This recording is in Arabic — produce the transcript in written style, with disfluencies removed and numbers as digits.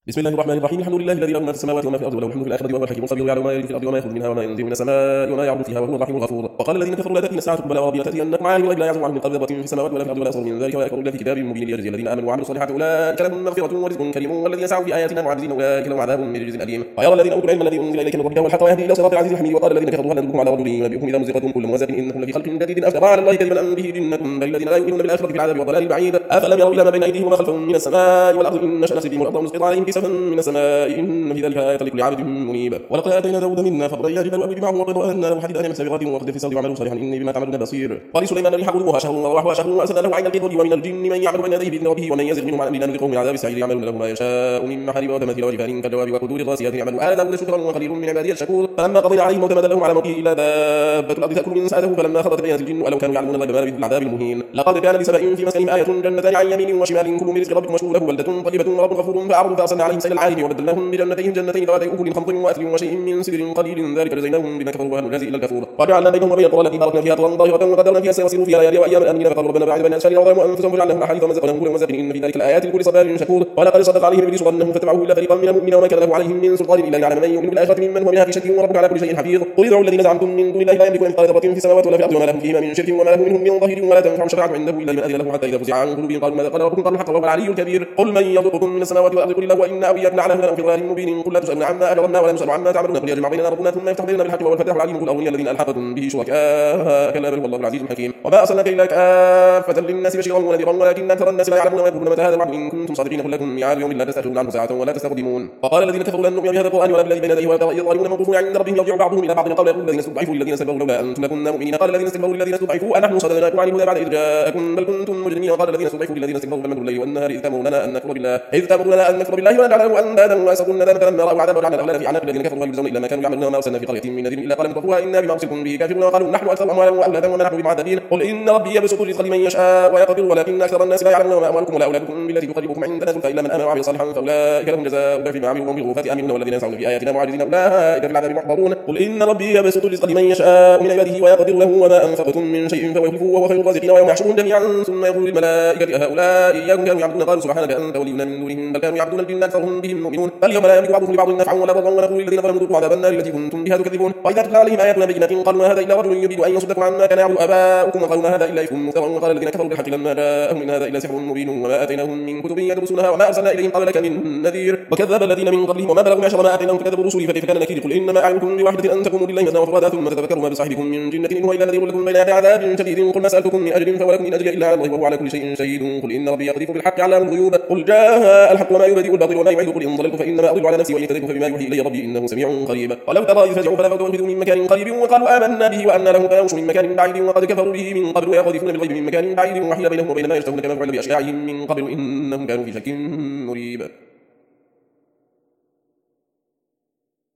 بسم الله الرحمن الرحيم. الحمد لله الذي له ما في السماوات وما في الارض وله الحمد في الاخره وهو الحكيم الخبير، يعلم ما يلج في الارض وما يخرج منها وما ينزل من السماء وما يعرض فيها وهو الرحيم الغفور. وقال الذين كفروا لا تاتينا الساعه بلى وربنا تاتينكم عالم الغيب لا يعزم عنه مثقال ذره في السماوات ولا في الارض ولا اصغر من ذلك ولا اكبر الا في كتاب مبين ليجزي الذين امنوا وعملوا الصالحات اولئك لهم مغفره ورزق كريم والذين يسعون في اياتنا معاجزين اولئك لهم عذاب من رجز اليم. ويرى الذين اوتوا العلم الذي انزل اليك من ربك والحق ويهدي الى صراط العزيز الحميد. وقال الذين كفروا هل ندلكم على رجل ينبئكم اذا مزقتم كل ممزق انكم لفي خلق جديد افترى على الله كذبا ام به جنه بل الذين لا يؤمنون بالاخره في العذاب والضلال بعيد. افلم يروا الى ما بين ايديهم وما خلفهم من السماء والارض ان نشا نصيبهم الارض ونسقط عليهم كسفا من السماء ان في ذلك آية لكل عبد منيب. ولقد آتينا داود منا فضلا يا جبال أوبي معه وقد وأنا له حديد أن يمس بغد وقد في الصدر وعمله صالحا إني بما تعملون بصير. ولسليمان الريح غدوها شهر ورواحها شهر وأسد له عين القدر ومن الجن من يعمل بين يديه بإذن ربه ومن يزغ منهم عن أمرنا نذقه من عذاب السعير يعملون له ما يشاء من محاريب وتماثيل وجفان كالجواب وقدور الراسيات يعمل آل داود شكرا وقليل من عبادي الشكور. فلما قضينا عليه الموت ما دلهم على موته إلا دابة الأرض تأكل من سأته فلما خضت بينت الجن ولو كانوا يعلمون الغيب ما لبثوا في العذاب المهين. لقد كان لسبأ في مسكنهم آية جنتان عن يمين وشمال كلوا من رزق ربكم واشكروا له بلدة طيبة ورب غفور فأعرضوا فأرسلنا عليهم سيل العارم وبدلناهم بجنتين ذواتي أكل خمط وأثل وشيء من سدر قليل ذلك جزيناهم بما كفروا وهل نجازي الا الكفور. وجعلنا بينهم وبين القرى التي باركنا فيها قرى ظاهرة وقدرنا فيها سيروا فيها ليالي واياما امنين فقالوا ربنا باعد بين اشهرنا وظلموا انفسهم فجعلناهم احاديث ومزقناهم كل ممزق ان في ذلك الايات لكل صبار شكور. ولقد صدق عليهم ابليس ظنهم فتبعوه الا فريقا من المؤمنين وما كان له عليهم من سلطان الا يعلم من يؤمن بالاخره ممن هو منها في شك وربك على كل شيء حفيظ. قل ادعوا الذين زعمتم من دون الله لا يملكون مثقال ذره في السماوات ولا في الارض وما لهم فيهما من شرك وما له منهم من ظهير ولا تنفع الشفاعه عنده الا لمن اذن له حتى اذا فزع عن قلوبهم قالوا ماذا قال ربكم قالوا الحق وهو العلي الكبير. قل من يرزقكم من السماوات والارض قل الله وانا او اياكم على هدى في ضلال مبين. قل لا تسالون عما اجرمنا ولا نسال عما تعملون قل يجمع بيننا ربنا ثم يفتح بيننا بالحق وهو الفتاح العليم. قل اولي الذين الحقتم به شركاء كلا بل هو الله العزيز الحكيم. وما ارسلناك الا كافة للناس بشيرا ونذيرا ولكن اكثر الناس لا يعلمون ويقولون متى هذا الوعد ان كنتم صادقين. قل لكم ميعاد يوم لا تستأخرون عنه ساعة ولا تستقدمون. وقال الذين كفروا لن نؤمن بهذا القرآن ولا بالذي بين يديه ولا الظالمون موقوفون عند ربهم يرجع بعضهم الى بعض قال يقول الذين استضعفوا للذين استكبروا لولا انتم لكنا مؤمنين. قال الذين استكبروا للذين استضعفوا انحن صددناكم عن الهدى بعد اذ جاءكم بل كنتم مجرمين. وقال الذين استضعفوا للذين استكبروا بل مكر الليل والنهار اذ تامروننا ان نكفر بالله ونجعله اندادا ونسأل الندامة لما راوا عذاب وجعلنا الاغلال في اعناق الذين كفروا هل يجزون الا ما كانوا يعملون وما ارسلنا في قرية من نذير الا قال مترفوها انا بما ارسلتم به كافرون. وقالوا نحن اكثر اموالا واولادا وما نحن بمعذبين. قل ان ربي يبسط الرزق لمن يشاء ويقدر ولكن اكثر الناس لا يعلمون. وما اموالكم ولا اولادكم بالتي تقربكم عندنا زلفى الا من امن وعمل صالحا فاولئك لهم جزاء ضعف ما عملوا وهم بالغرفات امنون والذين يسعون في اياتنا معاجزين اولئك في العذاب محضرون. قل ان ربي يبسط الرزق لمن يشاء من عباده ويقدر له وما انفقتم من شيء فهو يخلفه وهو خير الرازقين. ويوم يحشرهم جميعا ثم يقول للملائكه اهؤلاء اياكم كانوا يعبدون قالوا سبحانك انت ولينا من دونهم بل كانوا يعبدون الجن اكثرهم بهم مؤمنون. فاليوم لا يملك بعضهم لبعض نفعا ولا ضرا ونقول للذين ظلموا ذوقوا عذاب النار التي كنتم بها تكذبون. واذا تتلى عليهم اياتنا بينات قالوا ما هذا الا رجل يريد ان يصدكم عما كان يعبد اباؤكم وقالوا ما هذا الا افك مفترى. وقال الذين كفروا بالحق لما جاءهم ان هذا الا سحر مبين وما اتيناهم من كتب يدرسونها وما ارسلنا اليهم قبلك من نذير. وكذب الذين من قبلهم وما بلغوا معشر ما اتيناهم فكذبوا رسلي فكيف كان نكير. قل انما اعلمكم بواحده ان تكونوا لله مثنى وفرادا ثم تتفكروا ما بصاحبكم من جنه ان هو الا نذير لكم بين يدي عذاب شديد. قل ما سالتكم من اجر فولكم ان اجري الا على الله وهو على كل شيء شهيد. قل ان ربي يقذف بالحق علام الغيوب. قل جاء الحق وما يبدئ الباطل وما يعيد. قل ان ضللت فانما اضل على نفسي وان اهتديت فبما يوحي الي ربي انه سميع قريب. ولو ترى اذ فزعوا فلا فوتوا من مكان قريب وقالوا امنا به وان له تناوش من مكان بعيد وقد كفروا به من قبل ويقذفون بالغيب من مكان بعيد وحيل بينهم وبين ما يشتهون كما فعل باشياعهم من قبل انهم كانوا في شك مريب.